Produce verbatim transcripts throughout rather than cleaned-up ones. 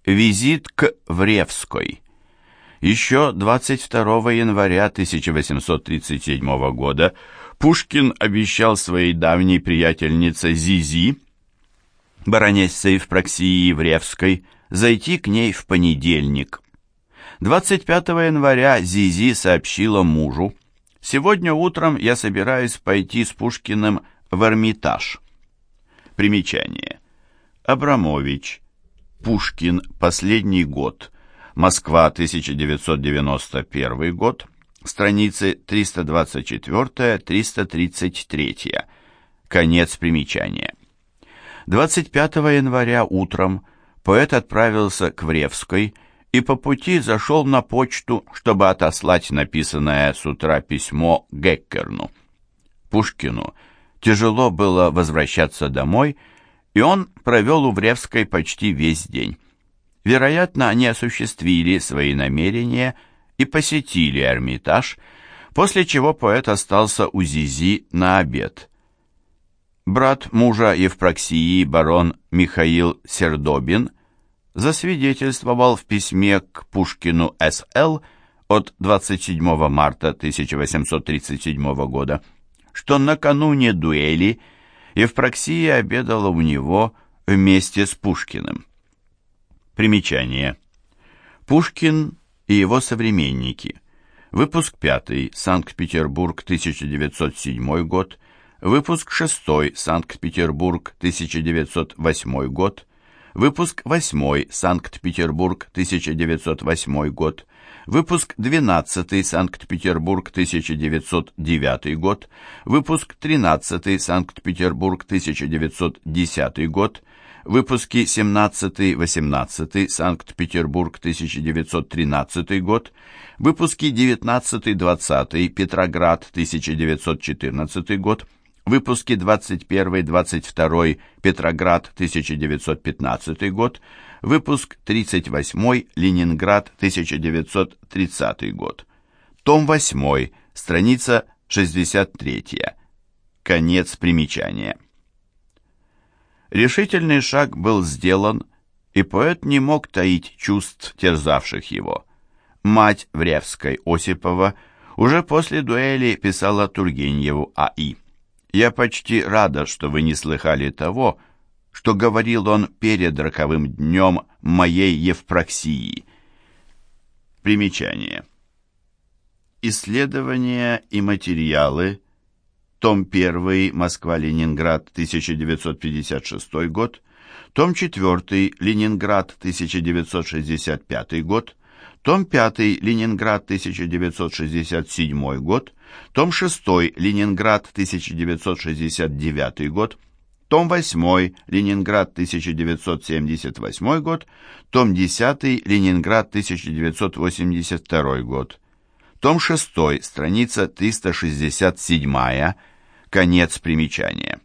Визит к Вревской. Еще двадцать второго января тысяча восемьсот тридцать седьмого года Пушкин обещал своей давней приятельнице Зизи, баронессе Евпроксии Вревской, зайти к ней в понедельник. двадцать пятого января Зизи сообщила мужу: «Сегодня утром я собираюсь пойти с Пушкиным в Эрмитаж». Примечание. Абрамович. Пушкин. Последний год. Москва, тысяча девятьсот девяносто первый год. Страницы триста двадцать четыре — триста тридцать три. Конец примечания. двадцать пятого января утром поэт отправился к Вревской и по пути зашел на почту, чтобы отослать написанное с утра письмо Геккерну. Пушкину тяжело было возвращаться домой, и он провел у Вревской почти весь день. Вероятно, они осуществили свои намерения и посетили Эрмитаж, после чего поэт остался у Зизи на обед. Брат мужа Евпроксии, барон Михаил Сердобин, засвидетельствовал в письме к Пушкину С Л от двадцать седьмого марта тысяча восемьсот тридцать седьмого года, что накануне дуэли Евпроксия обедала у него вместе с Пушкиным. Примечание. Пушкин и его современники. Выпуск пятый. Санкт-Петербург, тысяча девятьсот седьмой год. Выпуск шестой. Санкт-Петербург, тысяча девятьсот восьмой год. Выпуск восьмой. Санкт-Петербург, тысяча девятьсот восьмой год. Выпуск двенадцатый. Санкт-Петербург, тысяча девятьсот девятый год. Выпуск тринадцатый. Санкт-Петербург, тысяча девятьсот десятый год. Выпуски семнадцатый-восемнадцатый. Санкт-Петербург, тысяча девятьсот тринадцатый год. Выпуски девятнадцатый-двадцатый. Петроград, тысяча девятьсот четырнадцатый год. Выпуски двадцать первый-двадцать второй. Петроград, тысяча девятьсот пятнадцатый год. Выпуск тридцать восьмой. Ленинград, тысяча девятьсот тридцатый год. Том восьмой. Страница шестьдесят три. Конец примечания. Решительный шаг был сделан, и поэт не мог таить чувств, терзавших его. Мать Вревской, Осипова, уже после дуэли писала Тургеневу А И: «Я почти рада, что вы не слыхали того, что говорил он перед роковым днем моей Евпроксии». Примечание. Исследования и материалы. Том первый. Москва-Ленинград, тысяча девятьсот пятьдесят шестой год. Том четвертый. Ленинград, тысяча девятьсот шестьдесят пятый год. Том пятый. Ленинград, тысяча девятьсот шестьдесят седьмой год. Том шестой. Ленинград, тысяча девятьсот шестьдесят девятый год. Том восьмой. Ленинград, тысяча девятьсот семьдесят восьмой год. Том десятый. Ленинград, тысяча девятьсот восемьдесят второй год. Том шестой. Страница триста шестьдесят семь. Конец примечания.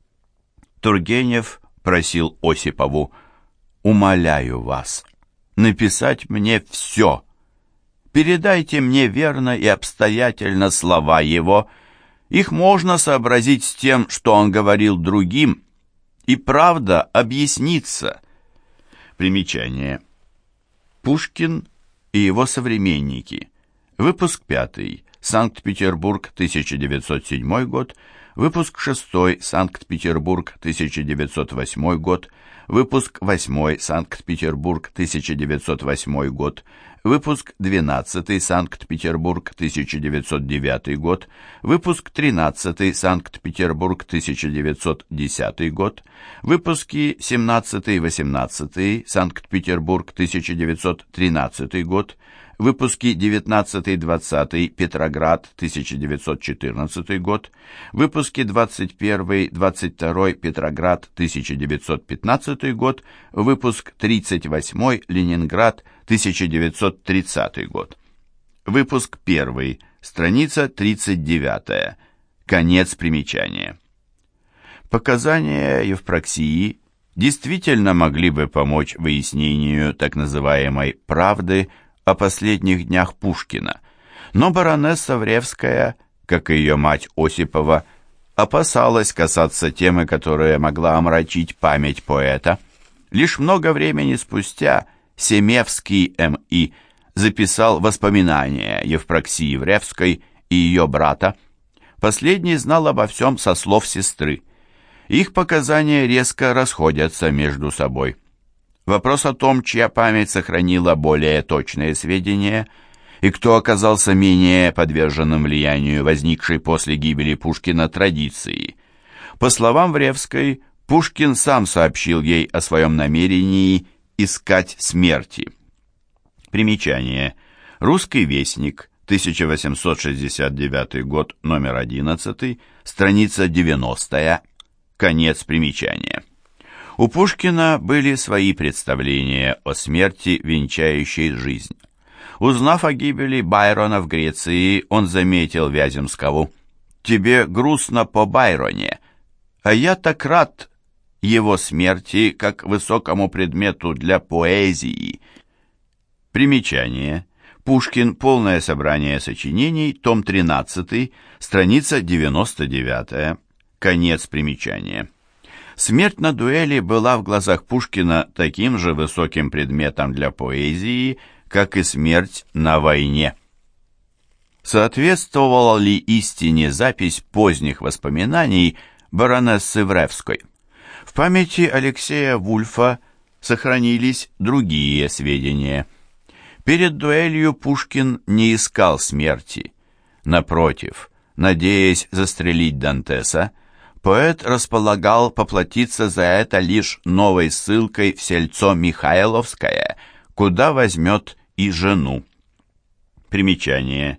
Тургенев просил Осипову: «Умоляю вас написать мне все. Передайте мне верно и обстоятельно слова его. Их можно сообразить с тем, что он говорил другим, и правда объяснится». Примечание. Пушкин и его современники. Выпуск пятый. Санкт-Петербург, тысяча девятьсот седьмой год. Выпуск шестой. Санкт-Петербург, тысяча девятьсот восьмой год. Выпуск восьмой. Санкт-Петербург, тысяча девятьсот восьмой год. Выпуск двенадцатый. Санкт-Петербург, тысяча девятьсот девятый год. Выпуск тринадцатый. Санкт-Петербург, тысяча девятьсот десятый год. Выпуски семнадцатый-восемнадцатый. Санкт-Петербург, тысяча девятьсот тринадцатый год. Выпуски девятнадцатый-двадцатый. Петроград, тысяча девятьсот четырнадцатый год. Выпуски двадцать первый-двадцать второй. Петроград, тысяча девятьсот пятнадцатый год. Выпуск тридцать восьмой. Ленинград, тысяча девятьсот тридцатый год. Выпуск первый. Страница тридцать девять. Конец примечания. Показания Евпроксии действительно могли бы помочь выяснению так называемой «правды» о последних днях Пушкина, но баронесса Вревская, как и ее мать Осипова, опасалась касаться темы, которая могла омрачить память поэта. Лишь много времени спустя Семевский М И записал воспоминания Евпроксии Вревской и ее брата. Последний знал обо всем со слов сестры. Их показания резко расходятся между собой. Вопрос о том, чья память сохранила более точные сведения и кто оказался менее подверженным влиянию возникшей после гибели Пушкина традиции. По словам Вревской, Пушкин сам сообщил ей о своем намерении искать смерти. Примечание. Русский вестник, тысяча восемьсот шестьдесят девятый год, номер одиннадцатый, страница девяностая, конец примечания. У Пушкина были свои представления о смерти, венчающей жизнь. Узнав о гибели Байрона в Греции, он заметил Вяземскому: «Тебе грустно по Байроне, а я так рад его смерти, как высокому предмету для поэзии». Примечание. Пушкин. Полное собрание сочинений. Том тринадцатый. Страница девяносто девятая. Конец примечания. Смерть на дуэли была в глазах Пушкина таким же высоким предметом для поэзии, как и смерть на войне. Соответствовала ли истине запись поздних воспоминаний баронессы Вревской? В памяти Алексея Вульфа сохранились другие сведения. Перед дуэлью Пушкин не искал смерти. Напротив, надеясь застрелить Дантеса, поэт располагал поплатиться за это лишь новой ссылкой в сельцо Михайловское, куда возьмет и жену. Примечание.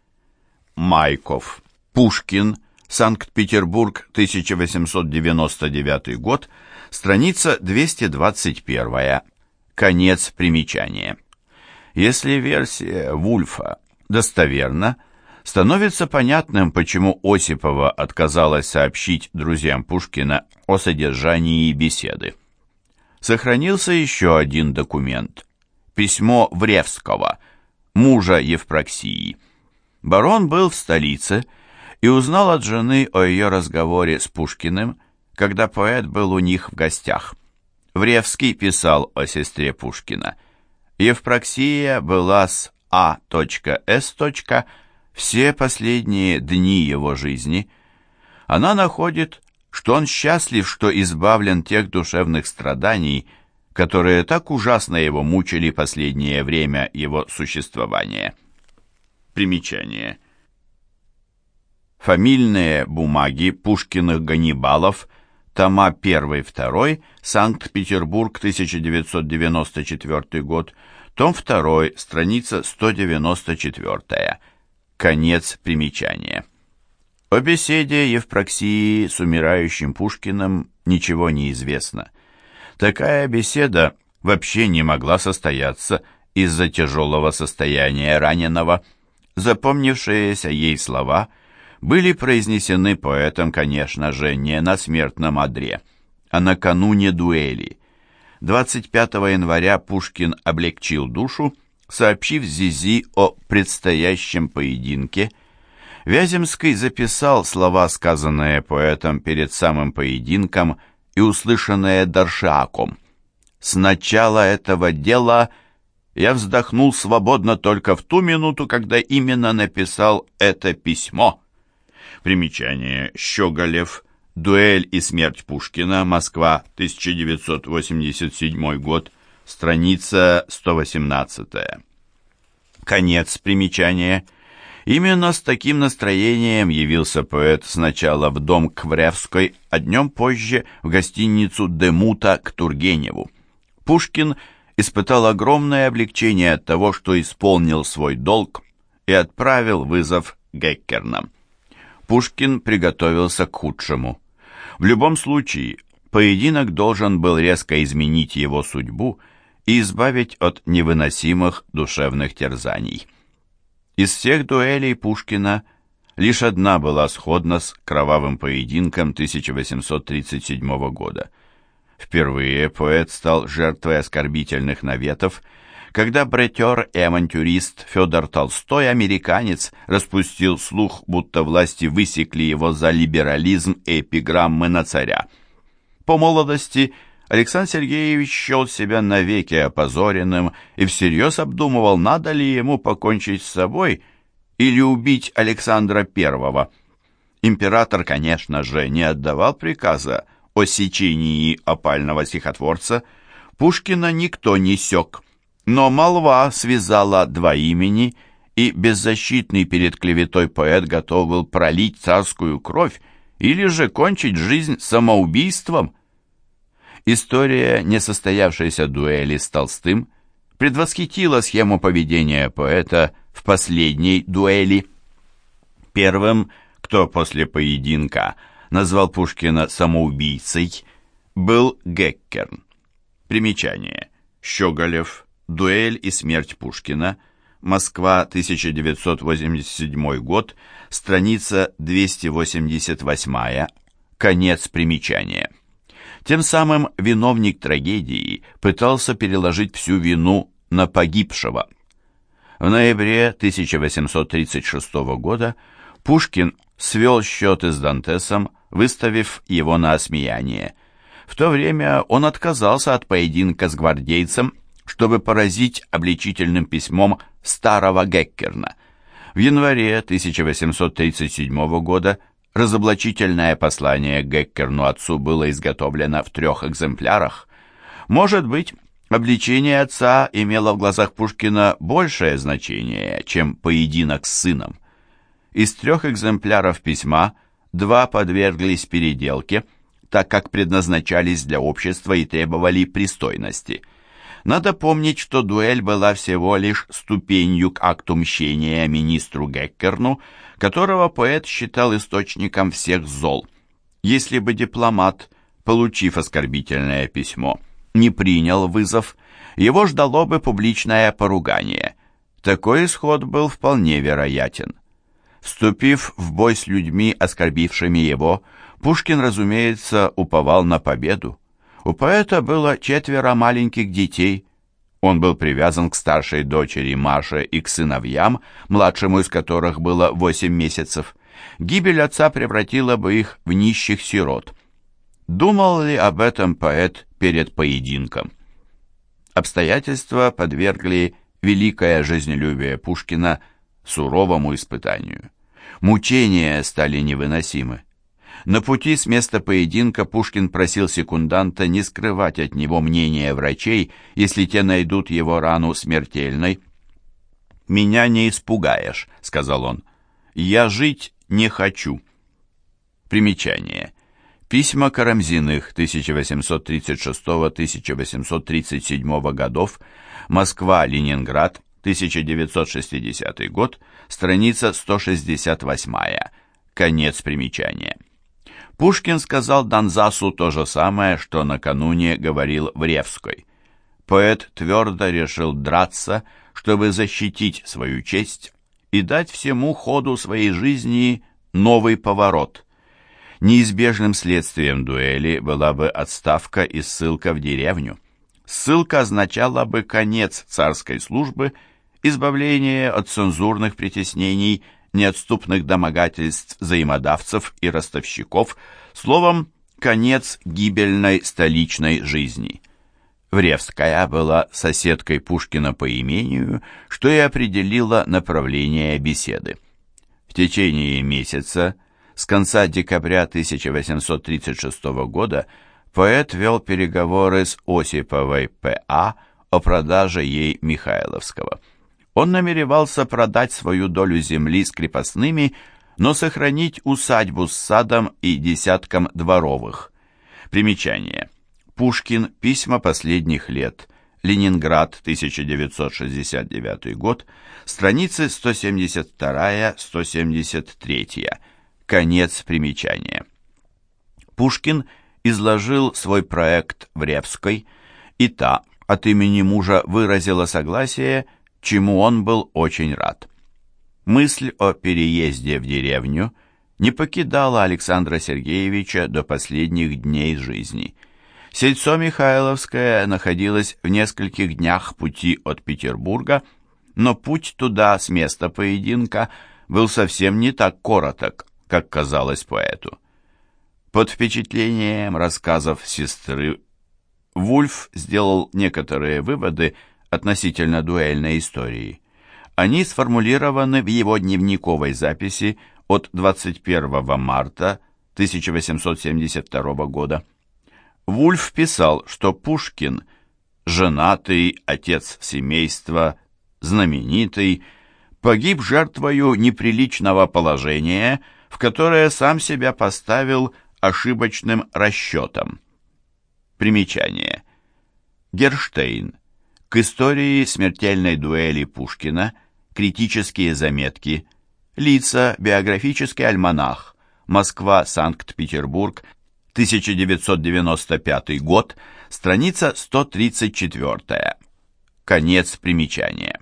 Майков. Пушкин. Санкт-Петербург, тысяча восемьсот девяносто девятый год, страница двести двадцать первая. Конец примечания. Если версия Вульфа достоверна, становится понятным, почему Осипова отказалась сообщить друзьям Пушкина о содержании беседы. Сохранился еще один документ – письмо Вревского, мужа Евпроксии. Барон был в столице и узнал от жены о ее разговоре с Пушкиным, когда поэт был у них в гостях. Вревский писал о сестре Пушкина: «Евпроксия была с А С все последние дни его жизни. Она находит, что он счастлив, что избавлен тех душевных страданий, которые так ужасно его мучили последнее время его существования». Примечание. Фамильные бумаги Пушкиных Ганнибалов, тома один-два, Санкт-Петербург, тысяча девятьсот девяносто четвёртый год, том два, страница сто девяносто четыре. Конец примечания. О беседе Евпроксии с умирающим Пушкиным ничего не известно. Такая беседа вообще не могла состояться из-за тяжелого состояния раненого. Запомнившиеся ей слова были произнесены поэтом, конечно же, не на смертном одре, а накануне дуэли. двадцать пятого января Пушкин облегчил душу, сообщив Зизи о предстоящем поединке. Вяземский записал слова, сказанные поэтом перед самым поединком и услышанные Даршаком. «С начала этого дела я вздохнул свободно только в ту минуту, когда именно написал это письмо». Примечание. Щеголев. Дуэль и смерть Пушкина. Москва, тысяча девятьсот восемьдесят седьмой год. Страница сто восемнадцатая. Конец примечания. Именно с таким настроением явился поэт сначала в дом к Вревской, а днем позже в гостиницу Демута к Тургеневу. Пушкин испытал огромное облегчение от того, что исполнил свой долг и отправил вызов Геккернам. Пушкин приготовился к худшему. В любом случае, поединок должен был резко изменить его судьбу и избавить от невыносимых душевных терзаний. Из всех дуэлей Пушкина лишь одна была сходна с кровавым поединком тысяча восемьсот тридцать седьмого года. Впервые поэт стал жертвой оскорбительных наветов, когда бретер и авантюрист Федор Толстой, американец, распустил слух, будто власти высекли его за либерализм и эпиграммы на царя. По молодости Александр Сергеевич счел себя навеки опозоренным и всерьез обдумывал, надо ли ему покончить с собой или убить Александра Первого. Император, конечно же, не отдавал приказа о сечении опального стихотворца. Пушкина никто не сёк, но молва связала два имени, и беззащитный перед клеветой поэт готов был пролить царскую кровь или же кончить жизнь самоубийством. История несостоявшейся дуэли с Толстым предвосхитила схему поведения поэта в последней дуэли. Первым, кто после поединка назвал Пушкина самоубийцей, был Геккерн. Примечание. Щеголев. Дуэль и смерть Пушкина. Москва, тысяча девятьсот восемьдесят седьмой год. Страница двести восемьдесят восемь. Конец примечания. Тем самым виновник трагедии пытался переложить всю вину на погибшего. В ноябре тысяча восемьсот тридцать шестого года Пушкин свел счеты с Дантесом, выставив его на осмеяние. В то время он отказался от поединка с гвардейцем, чтобы поразить обличительным письмом старого Геккерна. В январе тысяча восемьсот тридцать седьмого года разоблачительное послание Геккерну отцу было изготовлено в трех экземплярах. Может быть, обличение отца имело в глазах Пушкина большее значение, чем поединок с сыном. Из трех экземпляров письма два подверглись переделке, так как предназначались для общества и требовали пристойности. Надо помнить, что дуэль была всего лишь ступенью к акту мщения министру Геккерну, которого поэт считал источником всех зол. Если бы дипломат, получив оскорбительное письмо, не принял вызов, его ждало бы публичное поругание. Такой исход был вполне вероятен. Вступив в бой с людьми, оскорбившими его, Пушкин, разумеется, уповал на победу. У поэта было четверо маленьких детей. Он был привязан к старшей дочери Маше и к сыновьям, младшему из которых было восемь месяцев. Гибель отца превратила бы их в нищих сирот. Думал ли об этом поэт перед поединком? Обстоятельства подвергли великое жизнелюбие Пушкина суровому испытанию. Мучения стали невыносимы. На пути с места поединка Пушкин просил секунданта не скрывать от него мнения врачей, если те найдут его рану смертельной. «Меня не испугаешь», — сказал он. «Я жить не хочу». Примечание. Письма Карамзиных тысяча восемьсот тридцать шестого — тысяча восемьсот тридцать седьмого годов, Москва-Ленинград, тысяча девятьсот шестидесятый год, страница сто шестьдесят восемь. Конец примечания. Пушкин сказал Донзасу то же самое, что накануне говорил в Ревской. Поэт твердо решил драться, чтобы защитить свою честь и дать всему ходу своей жизни новый поворот. Неизбежным следствием дуэли была бы отставка и ссылка в деревню. Ссылка означала бы конец царской службы, избавление от цензурных притеснений, неотступных домогательств взаимодавцев и ростовщиков, словом, конец гибельной столичной жизни. Вревская была соседкой Пушкина по имению, что и определило направление беседы. В течение месяца, с конца декабря тысяча восемьсот тридцать шестого года, поэт вел переговоры с Осиповой П А о продаже ей Михайловского. Он намеревался продать свою долю земли с крепостными, но сохранить усадьбу с садом и десятком дворовых. Примечание. Пушкин. Письма последних лет. Ленинград, тысяча девятьсот шестьдесят девятый год. Страницы сто семьдесят два — сто семьдесят три. Конец примечания. Пушкин изложил свой проект в Ревской, и та от имени мужа выразила согласие, чему он был очень рад. Мысль о переезде в деревню не покидала Александра Сергеевича до последних дней жизни. Сельцо Михайловское находилось в нескольких днях пути от Петербурга, но путь туда с места поединка был совсем не так короток, как казалось поэту. Под впечатлением рассказов сестры Вульф сделал некоторые выводы относительно дуэльной истории. Они сформулированы в его дневниковой записи от двадцать первого марта тысяча восемьсот семьдесят второго года. Вульф писал, что Пушкин, женатый, отец семейства, знаменитый, погиб жертвою неприличного положения, в которое сам себя поставил ошибочным расчетом. Примечание. Герштейн. К истории смертельной дуэли Пушкина. Критические заметки. Лица. Биографический альманах. Москва, Санкт-Петербург. тысяча девятьсот девяносто пятый год. Страница сто тридцать четыре. Конец примечания.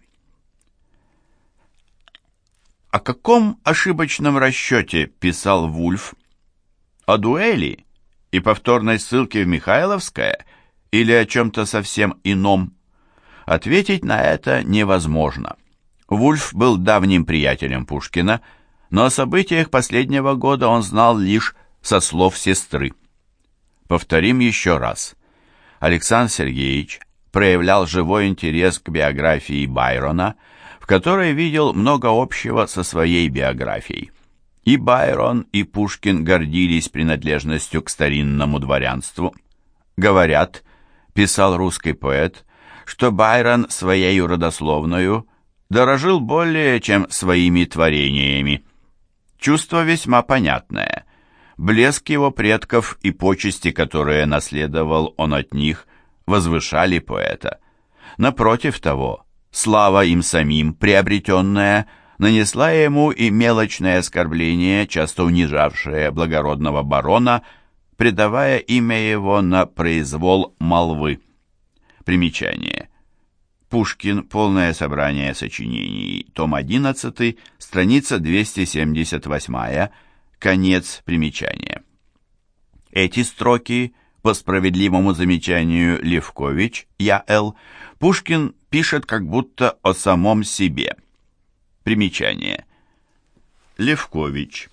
О каком ошибочном расчете писал Вульф? О дуэли и повторной ссылке в Михайловское или о чем-то совсем ином? Ответить на это невозможно. Вульф был давним приятелем Пушкина, но о событиях последнего года он знал лишь со слов сестры. Повторим еще раз. Александр Сергеевич проявлял живой интерес к биографии Байрона, в которой видел много общего со своей биографией. И Байрон, и Пушкин гордились принадлежностью к старинному дворянству. Говорят, писал русский поэт, что Байрон своей родословною дорожил более, чем своими творениями. Чувство весьма понятное. Блеск его предков и почести, которые наследовал он от них, возвышали поэта. Напротив того, слава им самим, приобретенная, нанесла ему и мелочное оскорбление, часто унижавшее благородного барона, предавая имя его на произвол молвы. Примечание. Пушкин. Полное собрание сочинений. Том одиннадцатый. Страница двести семьдесят восемь. Конец примечания. Эти строки, по справедливому замечанию Левкович, Я Л., Пушкин пишет как будто о самом себе. Примечание. Левкович.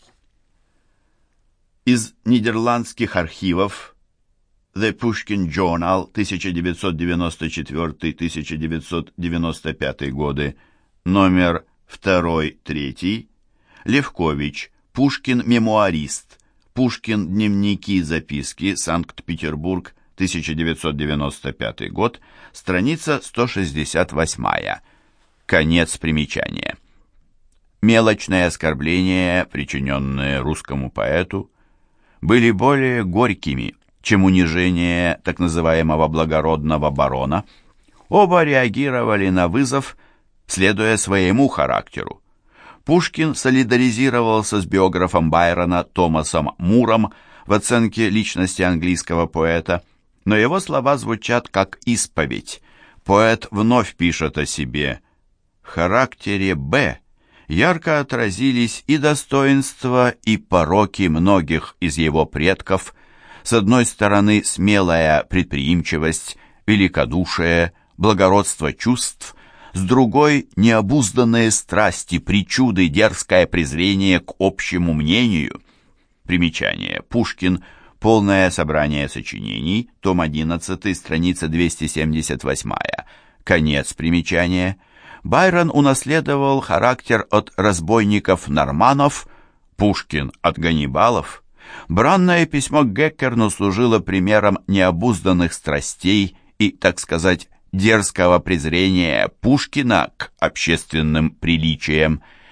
Из нидерландских архивов The Pushkin Journal тысяча девятьсот девяносто четвёртый — тысяча девятьсот девяносто пятый годы, номер два-три, Левкович. Пушкин мемуарист. Пушкин. Дневники, записки. Санкт-Петербург, тысяча девятьсот девяносто пятый год, страница сто шестьдесят восемь. Конец примечания. Мелочные оскорбления, причиненные русскому поэту, были более горькими, чем унижение так называемого благородного барона. Оба реагировали на вызов, следуя своему характеру. Пушкин солидаризировался с биографом Байрона Томасом Муром в оценке личности английского поэта, но его слова звучат как исповедь. Поэт вновь пишет о себе: «В характере Б ярко отразились и достоинства, и пороки многих из его предков. С одной стороны, смелая предприимчивость, великодушие, благородство чувств, с другой — необузданные страсти, причуды, дерзкое презрение к общему мнению». Примечание. Пушкин. Полное собрание сочинений. Том одиннадцатый. Страница двести семьдесят восемь. Конец примечания. Байрон унаследовал характер от разбойников-норманнов, Пушкин — от ганнибалов. Бранное письмо к Геккерну служило примером необузданных страстей и, так сказать, дерзкого презрения Пушкина к общественным приличиям.